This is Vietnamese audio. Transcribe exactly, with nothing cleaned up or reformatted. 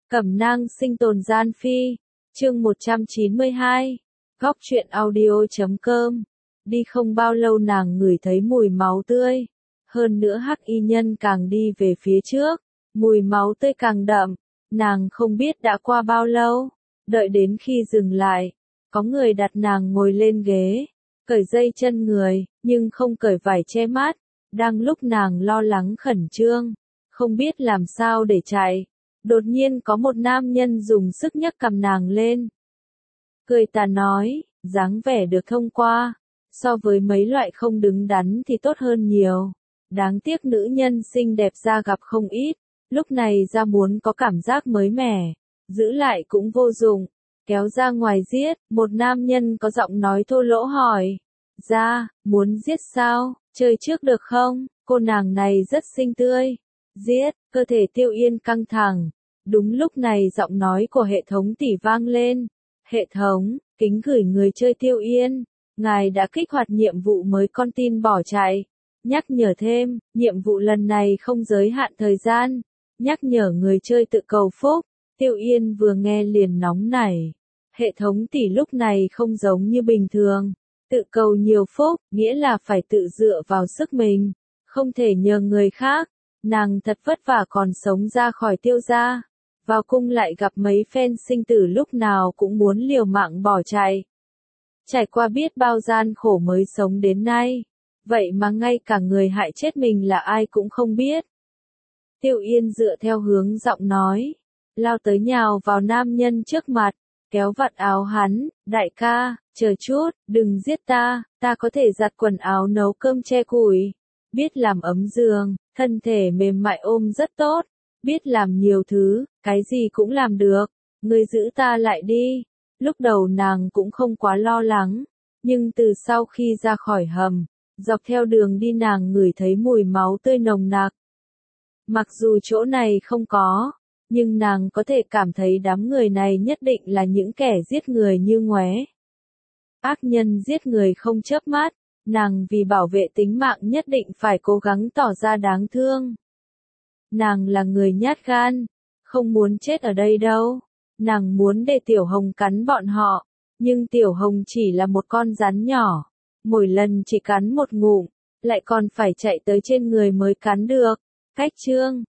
Cẩm nang sinh tồn gian phi, chương một trăm chín mươi hai, góc truyện audio chấm com. Đi không bao lâu nàng ngửi thấy mùi máu tươi, hơn nữa hắc y nhân càng đi về phía trước, mùi máu tươi càng đậm, nàng không biết đã qua bao lâu, đợi đến khi dừng lại, có người đặt nàng ngồi lên ghế, cởi dây chân người, nhưng không cởi vải che mắt, đang lúc nàng lo lắng khẩn trương, không biết làm sao để chạy. Đột nhiên có một nam nhân dùng sức nhấc cầm nàng lên. Cười tà nói, dáng vẻ được thông qua, so với mấy loại không đứng đắn thì tốt hơn nhiều. Đáng tiếc nữ nhân xinh đẹp ra gặp không ít, lúc này ra muốn có cảm giác mới mẻ, giữ lại cũng vô dụng, kéo ra ngoài giết. Một nam nhân có giọng nói thô lỗ hỏi, ra, muốn giết sao, chơi trước được không, cô nàng này rất xinh tươi. Giết, cơ thể Tiêu Yên căng thẳng. Đúng lúc này giọng nói của hệ thống tỷ vang lên. Hệ thống, kính gửi người chơi Tiêu Yên. Ngài đã kích hoạt nhiệm vụ mới con tin bỏ chạy. Nhắc nhở thêm, nhiệm vụ lần này không giới hạn thời gian. Nhắc nhở người chơi tự cầu phúc. Tiêu Yên vừa nghe liền nóng nảy. Hệ thống tỷ lúc này không giống như bình thường. Tự cầu nhiều phúc, nghĩa là phải tự dựa vào sức mình. Không thể nhờ người khác. Nàng thật vất vả còn sống ra khỏi Tiêu gia. Vào cung lại gặp mấy phen sinh tử lúc nào cũng muốn liều mạng bỏ chạy. Trải qua biết bao gian khổ mới sống đến nay. Vậy mà ngay cả người hại chết mình là ai cũng không biết. Tiêu Yên dựa theo hướng giọng nói. Lao tới nhào vào nam nhân trước mặt. Kéo vạt áo hắn. Đại ca, chờ chút, đừng giết ta. Ta có thể giặt quần áo nấu cơm che củi. Biết làm ấm giường. Thân thể mềm mại ôm rất tốt. Biết làm nhiều thứ, cái gì cũng làm được. Ngươi giữ ta lại đi. Lúc đầu nàng cũng không quá lo lắng. Nhưng từ sau khi ra khỏi hầm, dọc theo đường đi nàng ngửi thấy mùi máu tươi nồng nặc. Mặc dù chỗ này không có, nhưng nàng có thể cảm thấy đám người này nhất định là những kẻ giết người như ngoé. Ác nhân giết người không chớp mắt, nàng vì bảo vệ tính mạng nhất định phải cố gắng tỏ ra đáng thương. Nàng là người nhát gan, không muốn chết ở đây đâu. Nàng muốn để Tiểu Hồng cắn bọn họ, nhưng Tiểu Hồng chỉ là một con rắn nhỏ, mỗi lần chỉ cắn một ngụm, lại còn phải chạy tới trên người mới cắn được. Cách chương,